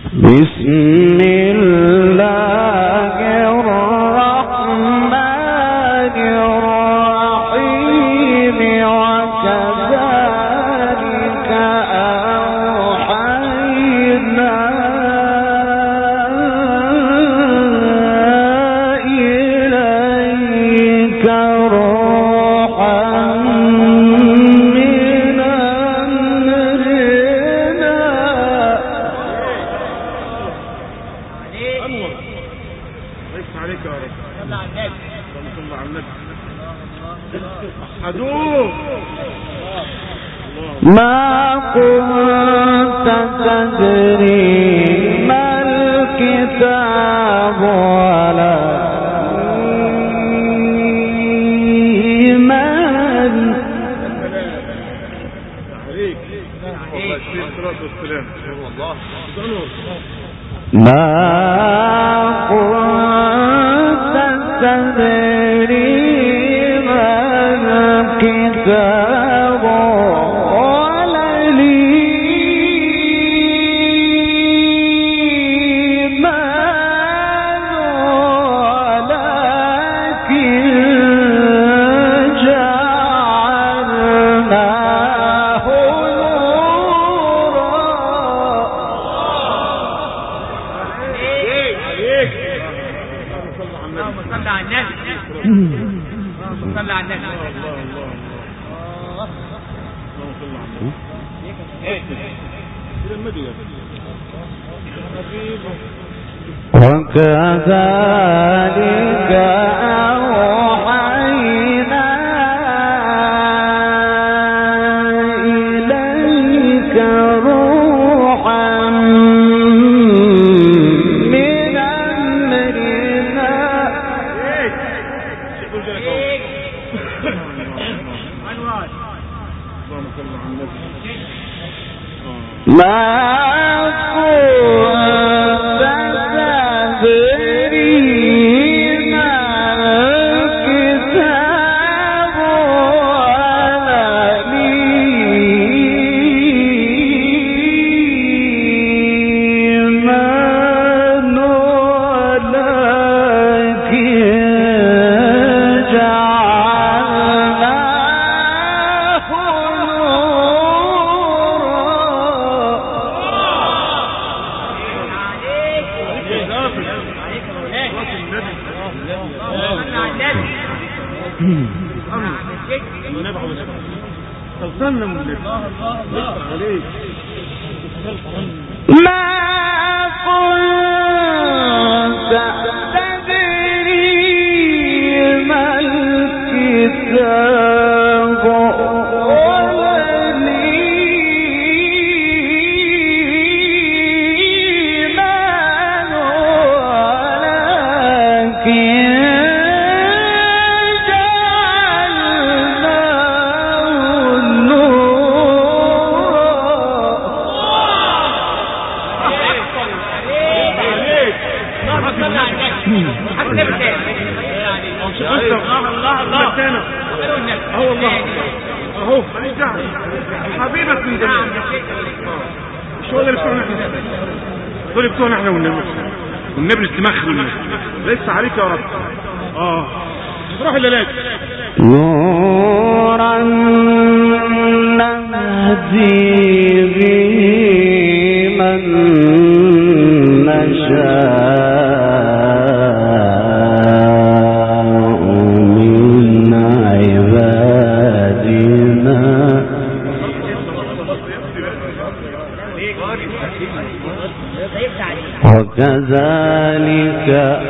بسم الله الرحمن الرحيم وكذلك أوحينا إليك روحا من أمرنا. ليس عليك يا رب. صل على النبي. صل على النبي. أحدوه. ما كنت تدري ما الكتاب ولا الإيمان. عليك. والله الشيخ الصلاة والسلام. ما كنت تدري ما الكتاب ولا الإيمان ولكن جعلناه نورا. صل على النبي. صل على النبي. وكذلك أوحينا إليك روحا من أمرنا. ما كنت تدري ما الكتاب ولا الإيمان ولكن جعلناه توصلنا من عليك. ما كنت تدري ما الكتاب ولا الإيمان ولكن اهو حبيبك من زمان. مش هو اللي بتوعنا احنا، دول بتوعنا احنا والنبي استمخ والنبي. ليس عليك يا رب. روح الليلات. نورا نهدي به من نشاء من عبادنا. وكذلك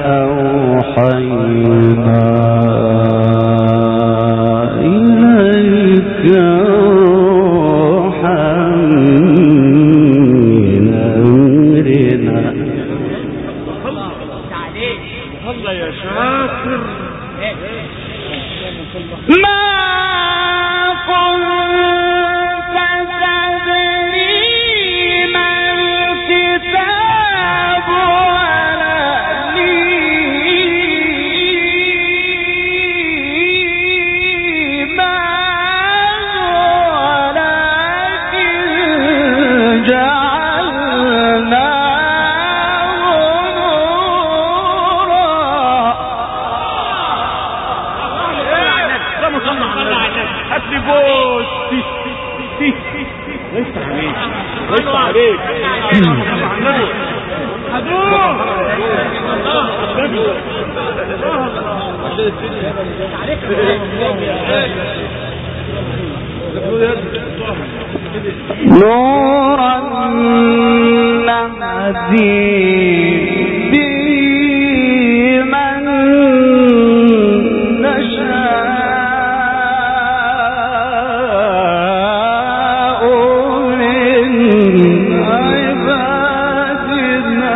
أوحينا إليك روحا من أمرنا. الله يا شاطر. ما كنت تدري ما الكتاب ولا الإيمان نورا نهدي به من نشاء من عبادنا.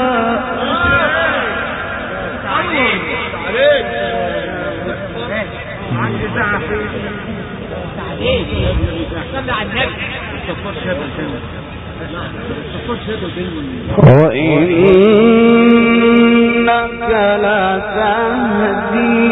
وإنك لتهدي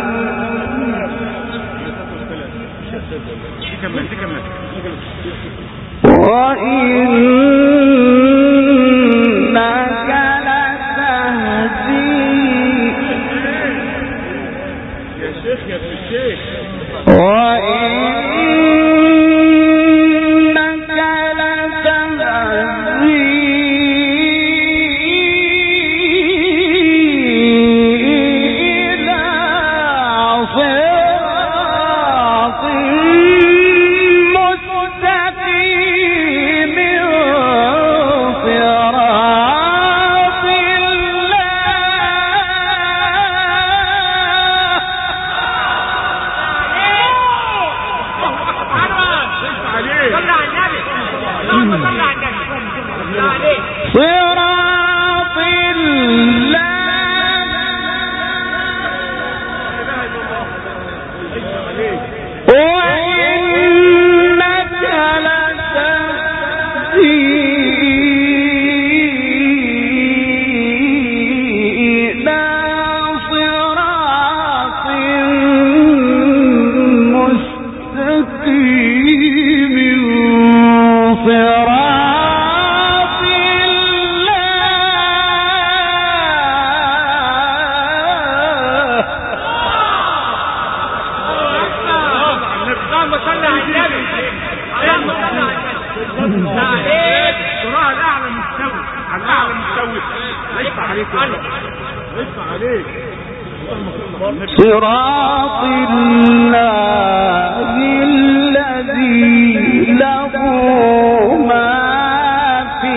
صراط الله الذي له ما في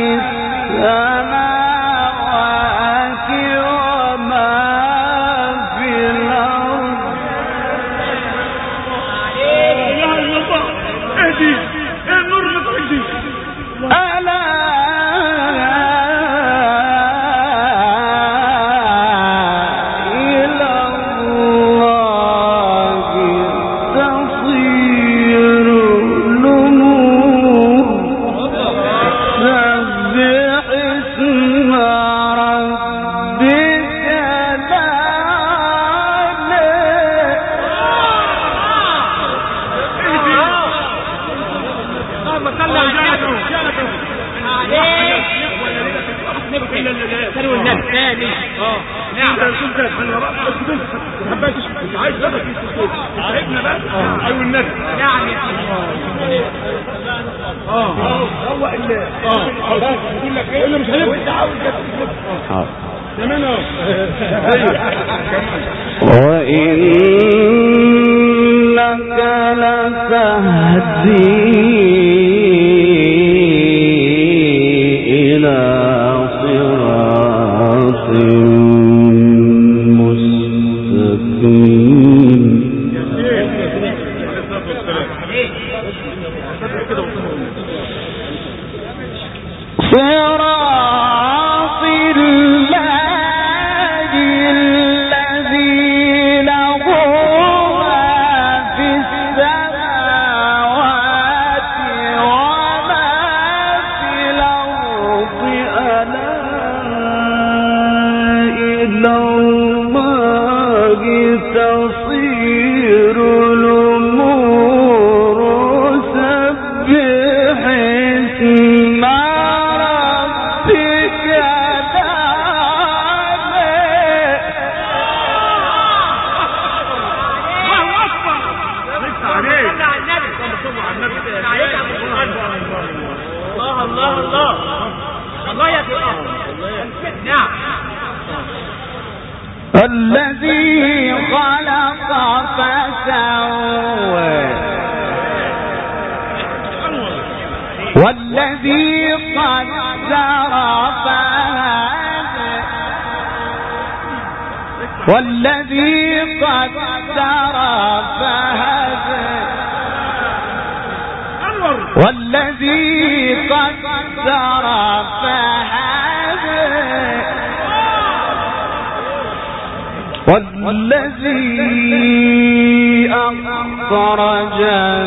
السماوات وما في الأرض. اهدي النور اللي عندي. ألا وإنك لتهدي إلى صراط مستقيم. صراط الله الذي له ما في السماوات وما في الأرض. ألا إلى الله تصير الأمور. سبح اسم ربك غاية الأمر. نعم. الذي خلق فسوى والذي قدر فهدى والذي قدر فهدى والذي قدر فهدى والذي أخرج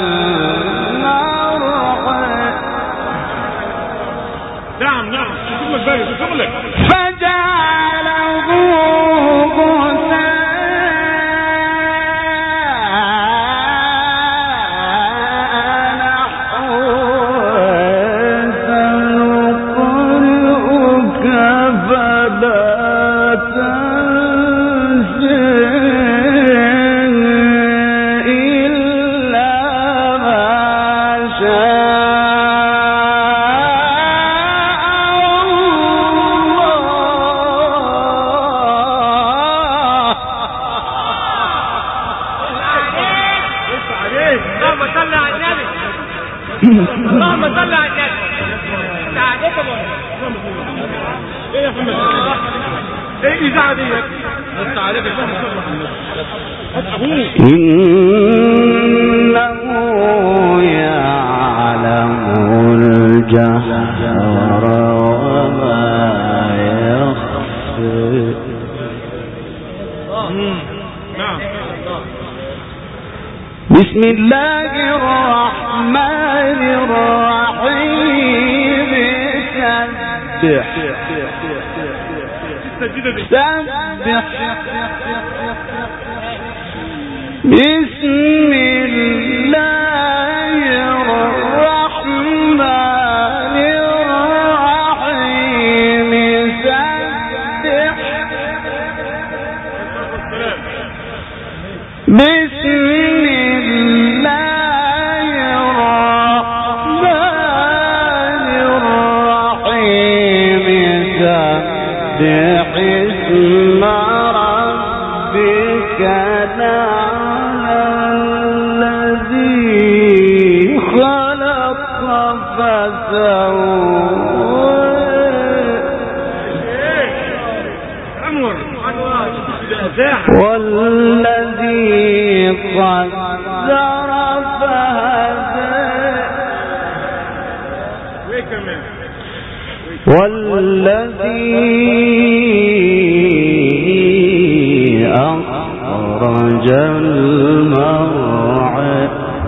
المرعى نعم شغلك فجعله اللهم صل على النبي. سعادتك ايه يا محمد؟ ايه الاذاعه دي؟ بس عليك إنه يعلم الجهر وما يخفي. نعم. بسم الله الرحمن الرحيم. سبح بسم الله الرحمن الرحيم. سبح بسم الله الرحمن الرحيم. سبح اسم ربك الأعلى الذي خلق فسوى والذي قدر فهدى والذي أخرج المرعى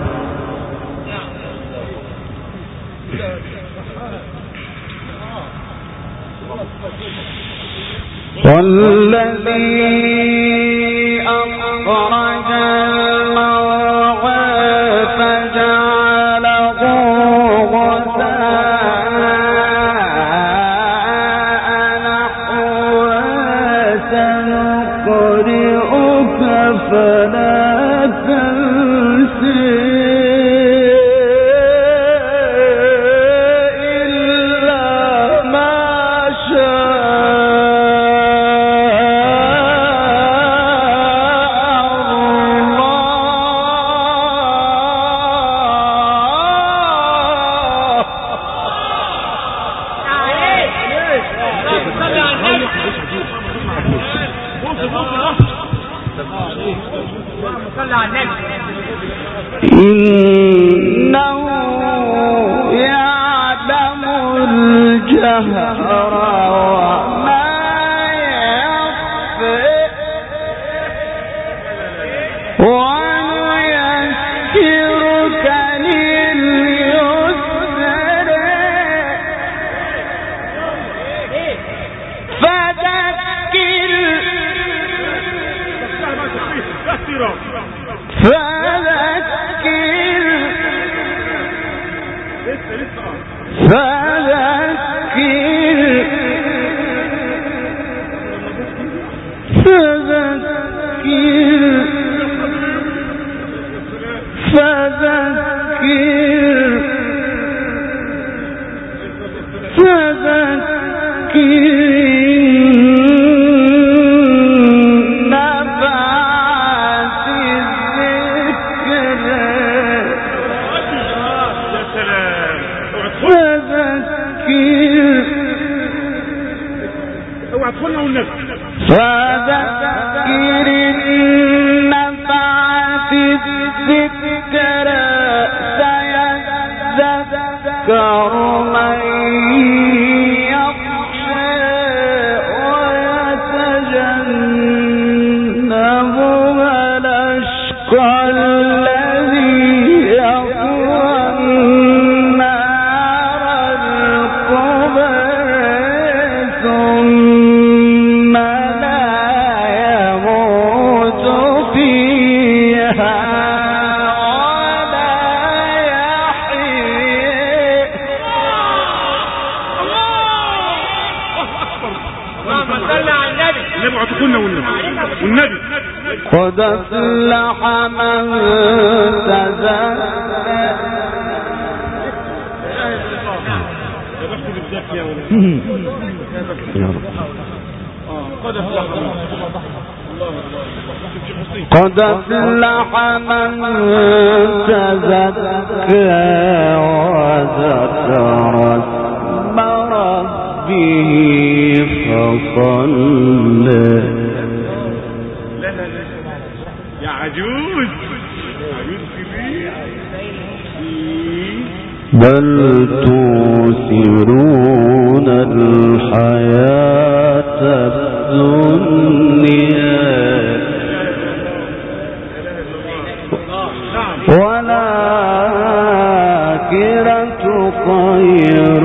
والذي أخرج المرعى فجعله غثاء نحوا. سنقرئك فلا تنسى إلا ما إنه يعلم الجهر وما يخفى ونيسرك لليسر فذكر فذكر قد أفلح من تزكى قد أفلح من تزكى وذكر اسم ربه فصلى. عجوز كبير. بل تؤثرون الحياة الدنيا والآخرة خير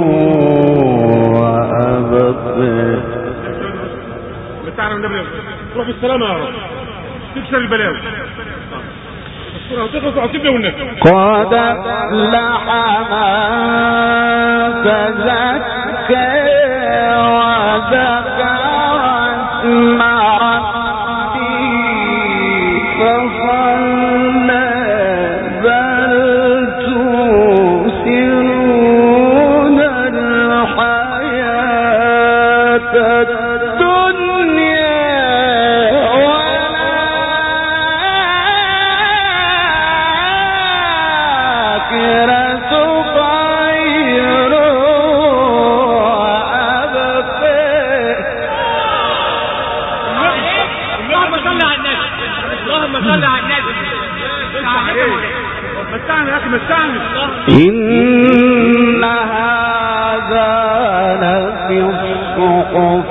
وأبقى. متعنا النبي روح بالسلامة يا رب تكسر البلاوي. قد أفلح من تزكى وذكر اسم ربه فصلى. بل تؤثرون الحياة الدنيا إن هذا لفي الصحف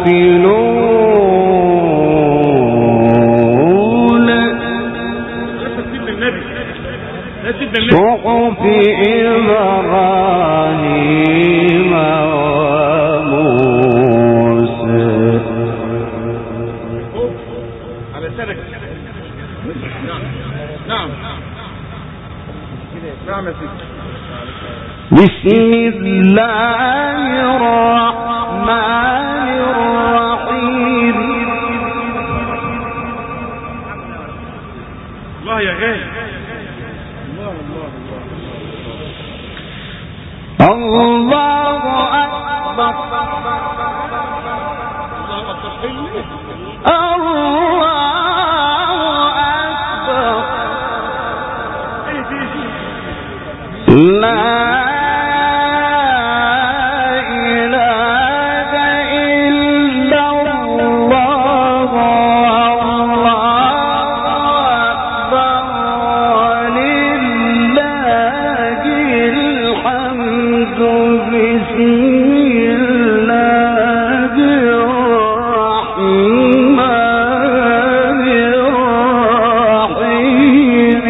الأولى صحف إبراهيم وموسى. على سنك. نعم بسم الله الرحمن الرحيم. الله يا غالي. الله أكبر. لا إله إلا الله والله أكبر ولله الحمد. بسم الله الرحمن الرحيم.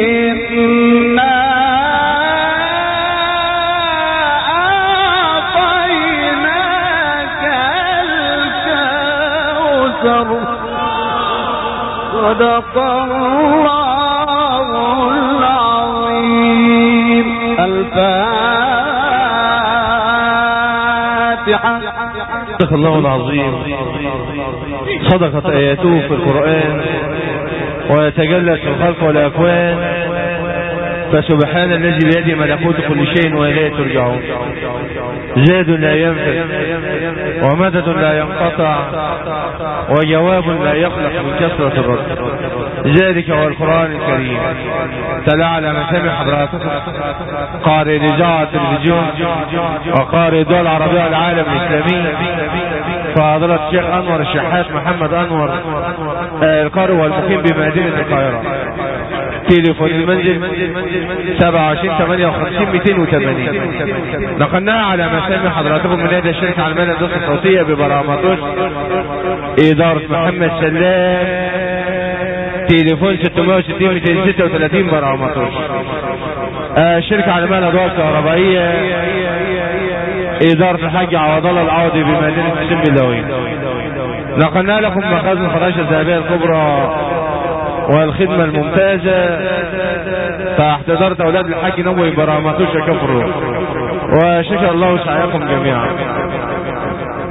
صدق الله العظيم. الفاتحة. صدق الله العظيم. صدقت آياته في القرآن ويتجلى في الخلق والأكوان فسبحان الذي بيده ملكوت كل شيء وإليه ترجعون. زاد لا ينفد ومدد لا ينقطع وجواب لا يخلق من كثرة الرد. ذلك هو القرآن الكريم. تلا على مسامع حضراتكم قارئ الإذاعة التلفزيون وقارئ الدول العربية والعالم الإسلامي فضيلة الشيخ أنور الشحات محمد أنور القارئ والمقيم بمدينة القاهرة. تليفون المنزل 27 58 280. نقلناها على مسامع حضراتكم من هذا الشركة على المال الدراسة الصوتية ببراماتوس إدارة محمد سلام. تليفون 660 236 براماتوس. الشركة على المال الدراسة الكهربائية إدارة الحاج عوض الله العوضي بمدينة سم اللوين. نقلنا لكم مخازن الفراشة الذهبية الكبرى والخدمة الممتازة تحت إدارة أولاد الحاج نبوي براماتوس كفر. وشكر الله سعيكم جميعا.